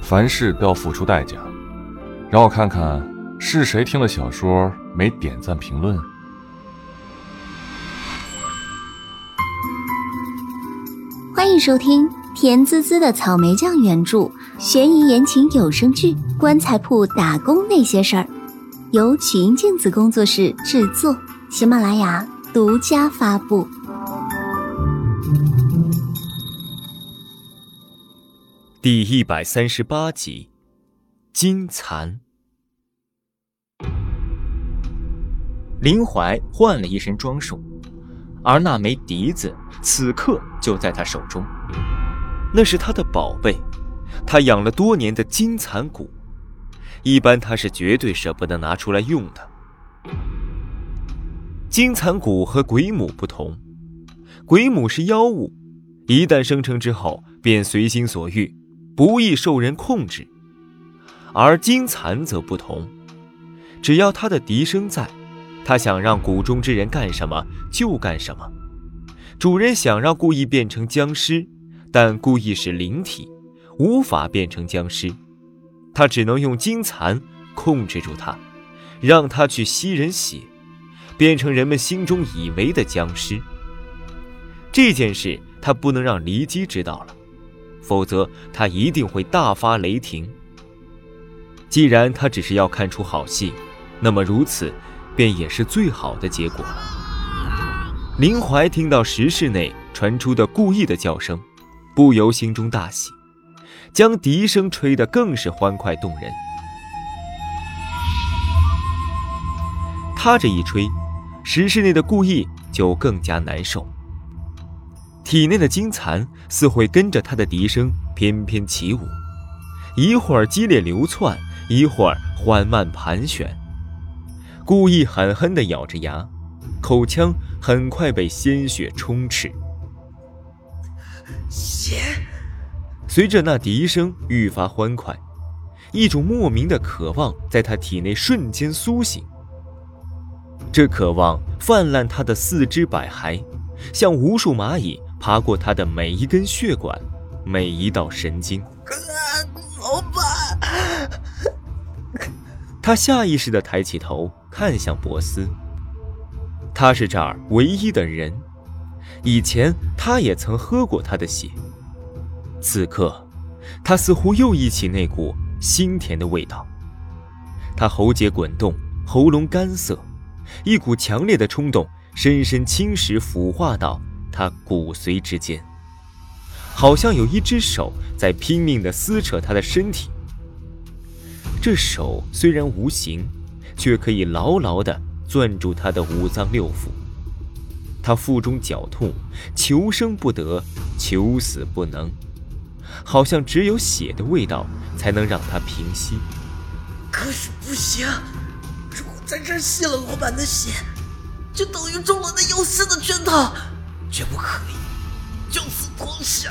凡事都要付出代价。让我看看是谁听了小说没点赞评论。 欢迎收听甜滋滋的草莓酱原著悬疑言情有声剧《棺材铺打工那些事儿》，由曲音镜子工作室制作，喜马拉雅独家发布。 第138集，金蚕。林怀换了一身装束，而那枚笛子此刻就在他手中，那是他的宝贝，他养了多年的金蚕蛊，一般他是绝对舍不得拿出来用的。金蚕蛊和鬼母不同，鬼母是妖物，一旦生成之后便随心所欲，不易受人控制，而金蚕则不同，只要他的笛声在，他想让蛊中之人干什么就干什么。主人想让故意变成僵尸，但故意是灵体，无法变成僵尸，他只能用金蚕控制住他，让他去吸人血，变成人们心中以为的僵尸。这件事他不能让骊姬知道了，否则他一定会大发雷霆。既然他只是要看出好戏，那么如此便也是最好的结果了。林怀听到石室内传出的故意的叫声，不由心中大喜，将笛声吹得更是欢快动人。他这一吹，石室内的故意就更加难受，体内的金蚕似会跟着他的笛声翩翩起舞，一会儿激烈流窜，一会儿缓慢盘旋。故意狠狠地咬着牙，口腔很快被鲜血充斥。 血！ 随着那笛声愈发欢快，一种莫名的渴望在他体内瞬间苏醒。这渴望泛滥他的四肢百骸，像无数蚂蚁爬过他的每一根血管，每一道神经。 老板！ 他下意识地抬起头看向波斯，他是这儿唯一的人，以前他也曾喝过他的血，此刻他似乎又忆起那股腥甜的味道。他喉结滚动，喉咙干涩，一股强烈的冲动深深侵蚀腐化到他骨髓之间，好像有一只手在拼命地撕扯他的身体。这手虽然无形，却可以牢牢地攥住他的五脏六腑。他腹中绞痛，求生不得，求死不能，好像只有血的味道才能让他平息。 可是不行，如果在这儿吸了老板的血，就等于中了那妖师的圈套，绝不可以就此投降！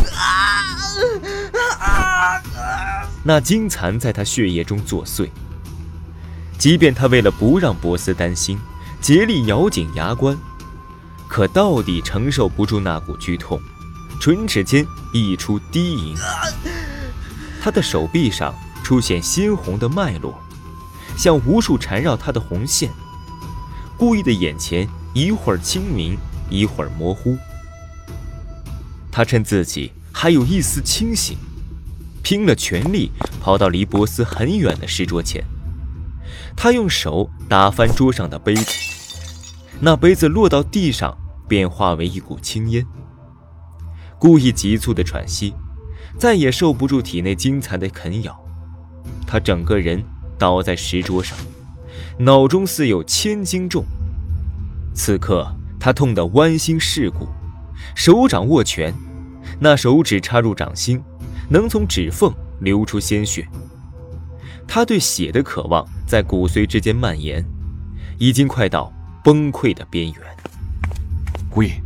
那金蚕在他血液中作祟，即便他为了不让波斯担心，竭力咬紧牙关，可到底承受不住那股剧痛，唇齿间溢出低吟。他的手臂上出现鲜红的脉络，像无数缠绕他的红线。故意的眼前一会儿清明，一会儿模糊。他趁自己还有一丝清醒，拼了全力跑到离波斯很远的石桌前。他用手打翻桌上的杯子，那杯子落到地上便化为一股青烟。故意急促的喘息，再也受不住体内金蚕的啃咬，他整个人倒在石桌上，脑中似有千斤重。此刻他痛得剜心蚀骨，手掌握拳，那手指插入掌心，能从指缝流出鲜血。他对血的渴望在骨髓之间蔓延，已经快到崩溃的边缘。 故意，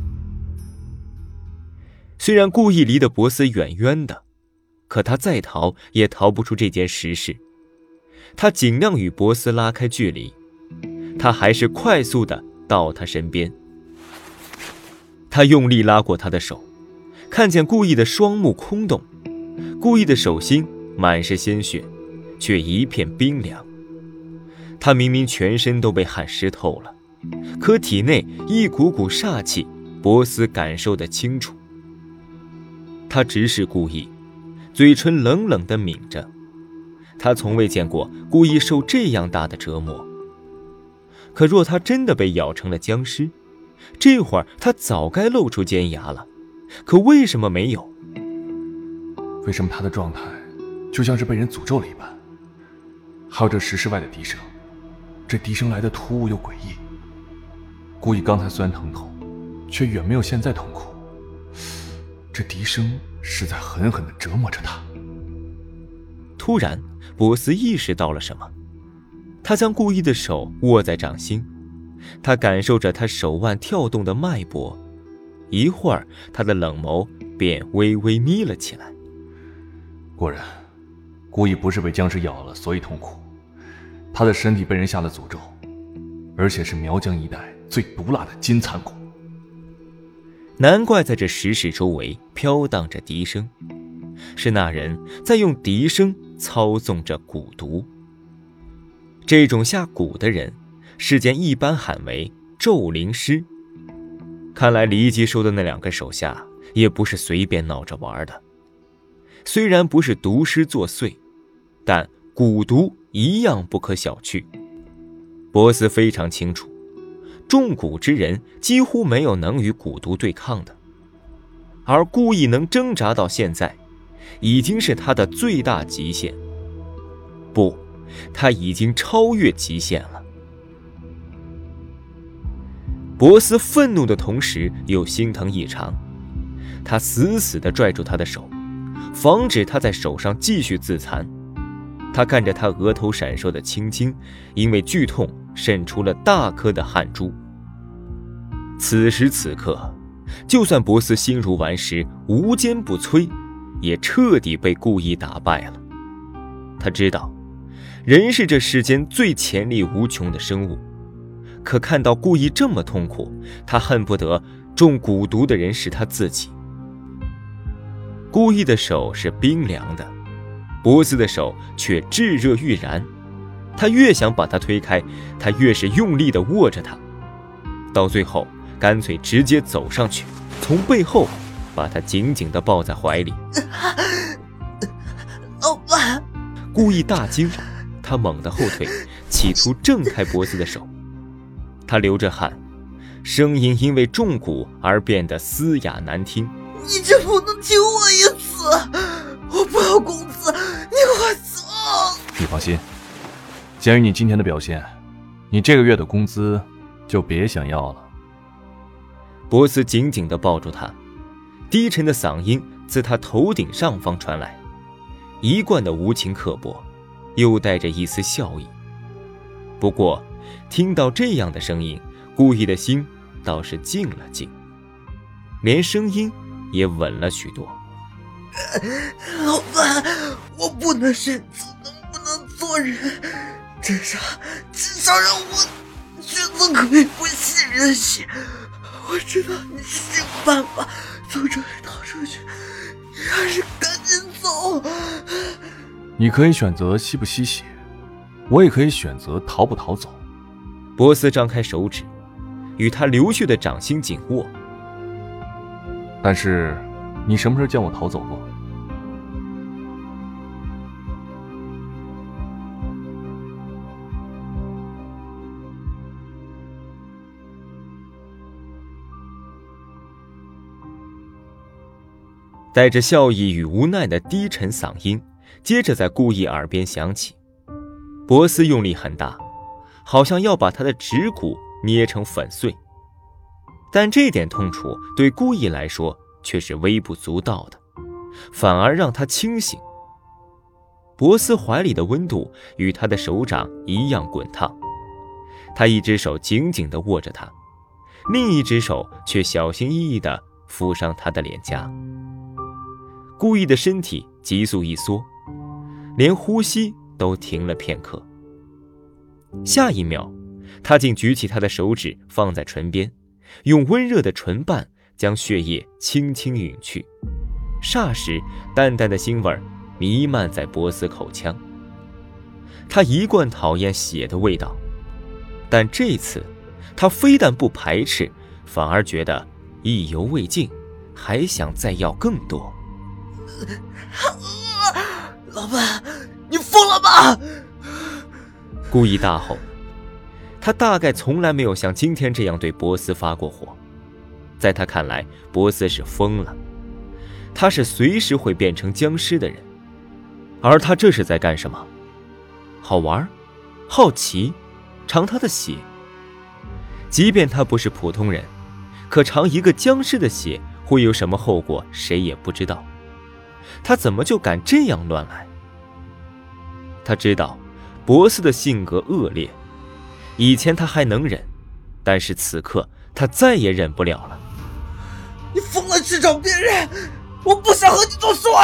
虽然故意离得波斯远远的，可他再逃也逃不出这件实事。他尽量与波斯拉开距离，他还是快速地到他身边。他用力拉过他的手，看见故意的双目空洞， 顾意的手心满是鲜血，却一片冰凉。他明明全身都被汗湿透了，可体内一股股煞气，博斯感受得清楚。他直视顾意，嘴唇冷冷地抿着。他从未见过顾意受这样大的折磨。可若他真的被咬成了僵尸，这会儿他早该露出尖牙了，可为什么没有？ 为什么他的状态就像是被人诅咒了一般？还有这10室外的笛声，这笛声来的突兀又诡异。顾意刚才虽然疼痛，却远没有现在痛苦。这笛声是在狠狠地折磨着他。 突然，博斯意识到了什么，他将顾意的手握在掌心，他感受着他手腕跳动的脉搏，一会儿他的冷眸便微微眯了起来。 果然，顾意不是被僵尸咬了所以痛苦，他的身体被人下了诅咒，而且是苗疆一带最毒辣的金蚕蛊。 难怪在这10室周围飘荡着笛声，是那人在用笛声操纵着蛊毒。这种下蛊的人，世间一般喊为咒灵师。看来黎吉收的那2个手下也不是随便闹着玩的。虽然不是毒师作祟，但蛊毒一样不可小觑。博斯非常清楚，中蛊之人几乎没有能与蛊毒对抗的，而顾意能挣扎到现在，已经是他的最大极限。不，他已经超越极限了。博斯愤怒的同时又心疼异常，他死死地拽住他的手，防止他在手上继续自残。他看着他额头闪烁的青筋，因为剧痛渗出了大颗的汗珠。此时此刻，就算博斯心如顽石，无坚不摧，也彻底被顾意打败了。他知道，人是这世间最潜力无穷的生物，可看到顾意这么痛苦，他恨不得中蛊毒的人是他自己。顾意的手是冰凉的，博斯的手却炙热欲燃。他越想把他推开，他越是用力地握着他，到最后干脆直接走上去，从背后把他紧紧地抱在怀里。 老板！ 顾意大惊，他猛地后退，企图挣开博斯的手。他流着汗，声音因为中蛊而变得嘶哑难听。 你就不能听我一次？我不要工资，你快走！ 你放心，鉴于你今天的表现，你这个月的工资就别想要了。 博斯紧紧地抱住他，低沉的嗓音自他头顶上方传来，一贯的无情刻薄，又带着一丝笑意。不过听到这样的声音，顾意的心倒是静了静，连声音也稳了许多。 老板，我不能选择能不能做人，至少让我选择可以不信任你。我知道你是有办法从这里逃出去，你还是赶紧走。 你可以选择吸不吸血，我也可以选择逃不逃走。 博斯张开手指，与他流血的掌心紧握。 但是你什么时候见我逃走过？ 带着笑意与无奈的低沉嗓音接着在顾意耳边响起。博斯用力很大，好像要把他的指骨捏成粉碎，但这点痛楚对顾意来说却是微不足道的，反而让他清醒。博斯怀里的温度与他的手掌一样滚烫，他一只手紧紧地握着他，另一只手却小心翼翼地抚上他的脸颊。顾意的身体急速一缩，连呼吸都停了片刻。下一秒，他竟举起他的手指放在唇边，用温热的唇瓣将血液轻轻吮去， 霎时淡淡的腥味弥漫在波斯口腔。他一贯讨厌血的味道，但这次他非但不排斥，反而觉得意犹未尽，还想再要更多。 老板，你疯了吧？ 故意大吼。他大概从来没有像今天这样对波斯发过火。在他看来，波斯是疯了，他是随时会变成僵尸的人。而他这是在干什么？好玩？好奇？尝他的血？即便他不是普通人，可尝一个僵尸的血会有什么后果，谁也不知道。他怎么就敢这样乱来？他知道波斯的性格恶劣，以前他还能忍，但是此刻他再也忍不了了。 你疯了去找别人，我不想和你多说。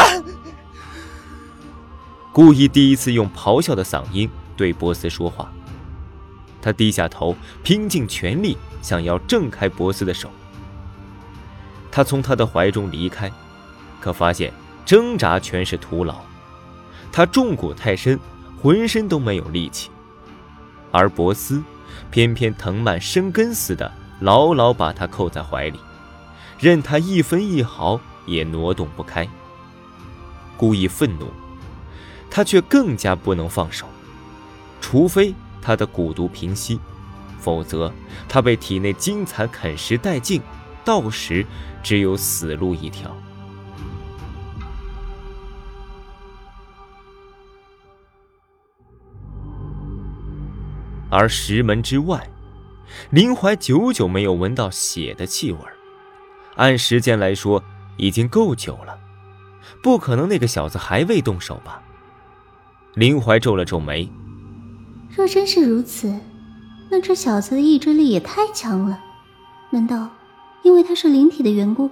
故意第一次用咆哮的嗓音对波斯说话。他低下头，拼尽全力想要挣开波斯的手。他从他的怀中离开，可发现挣扎全是徒劳。他重骨太深，浑身都没有力气，而波斯偏偏藤蔓生根似的牢牢把他扣在怀里，任他一分一毫也挪动不开。故意愤怒，他却更加不能放手，除非他的蛊毒平息，否则他被体内金蚕啃食殆尽，到时只有死路一条。而石门之外，林怀久久没有闻到血的气味，按时间来说已经够久了，不可能那个小子还未动手吧？林怀皱了皱眉， 若真是如此，那这小子的意志力也太强了，难道因为他是灵体的缘故？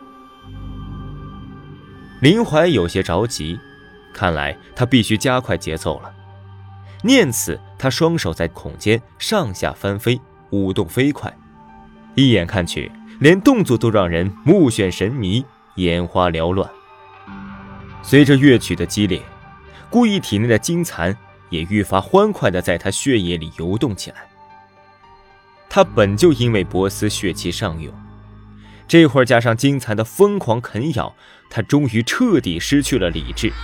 林怀有些着急，看来他必须加快节奏了。念此，他双手在孔间上下翻飞，舞动飞快，一眼看去，连动作都让人目眩神迷，眼花缭乱。随着乐曲的激烈，故意体内的金蚕也愈发欢快地在他血液里游动起来。他本就因为波斯血气上涌，这会儿加上金蚕的疯狂啃咬，他终于彻底失去了理智。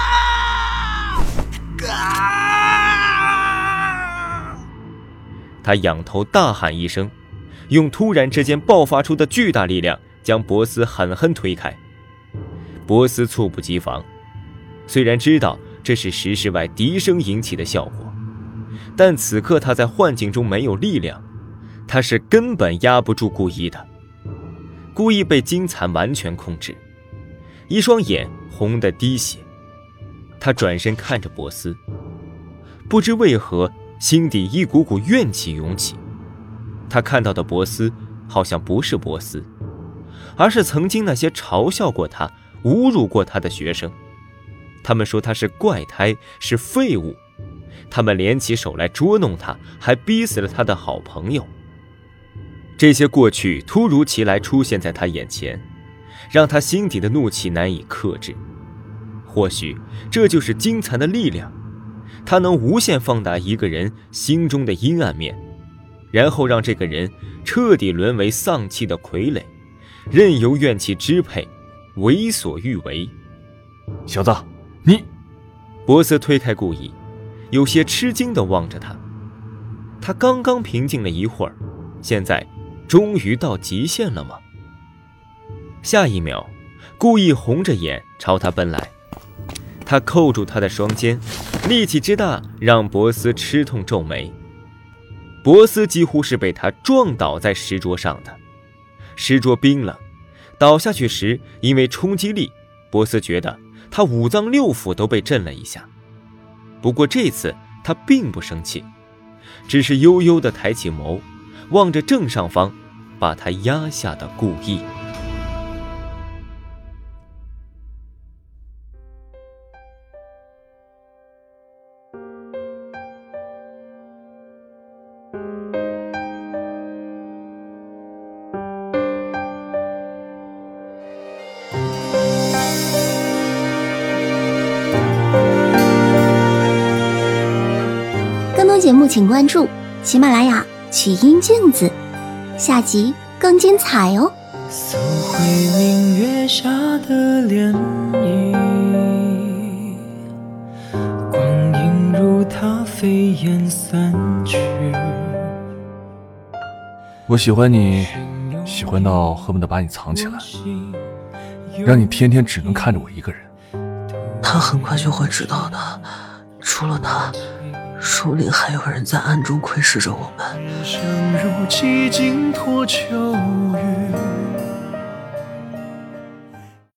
他仰头大喊一声，用突然之间爆发出的巨大力量将波斯狠狠推开。波斯猝不及防，虽然知道这是石室外笛声引起的效果，但此刻他在幻境中没有力量，他是根本压不住故意的。故意被金蚕完全控制，一双眼红得滴血。他转身看着波斯，不知为何心底一股股怨气涌起。他看到的波斯好像不是波斯，而是曾经那些嘲笑过他、侮辱过他的学生。他们说他是怪胎，是废物，他们联起手来捉弄他，还逼死了他的好朋友。这些过去突如其来出现在他眼前，让他心底的怒气难以克制。或许这就是金蚕的力量，它能无限放大一个人心中的阴暗面，然后让这个人彻底沦为丧气的傀儡，任由怨气支配，为所欲为。 小子，你…… 波斯推开顾意，有些吃惊地望着他。他刚刚平静了一会儿，现在终于到极限了吗？下一秒，顾意红着眼朝他奔来，他扣住他的双肩，力气之大让波斯吃痛皱眉。波斯几乎是被他撞倒在石桌上的，石桌冰冷，倒下去时因为冲击力，波斯觉得他五脏六腑都被震了一下。不过这次他并不生气，只是悠悠地抬起眸，望着正上方把他压下的顾意。 节目请关注喜马拉雅曲音镜子，下集更精彩哦。 搜回明月下的涟漪，光阴如它飞燕散去。 我喜欢你，喜欢到恨不得把你藏起来，让你天天只能看着我一个人。 他很快就会知道的，除了他，说不定还有人在暗中窥视着我们。 人生如寂静托秋雨，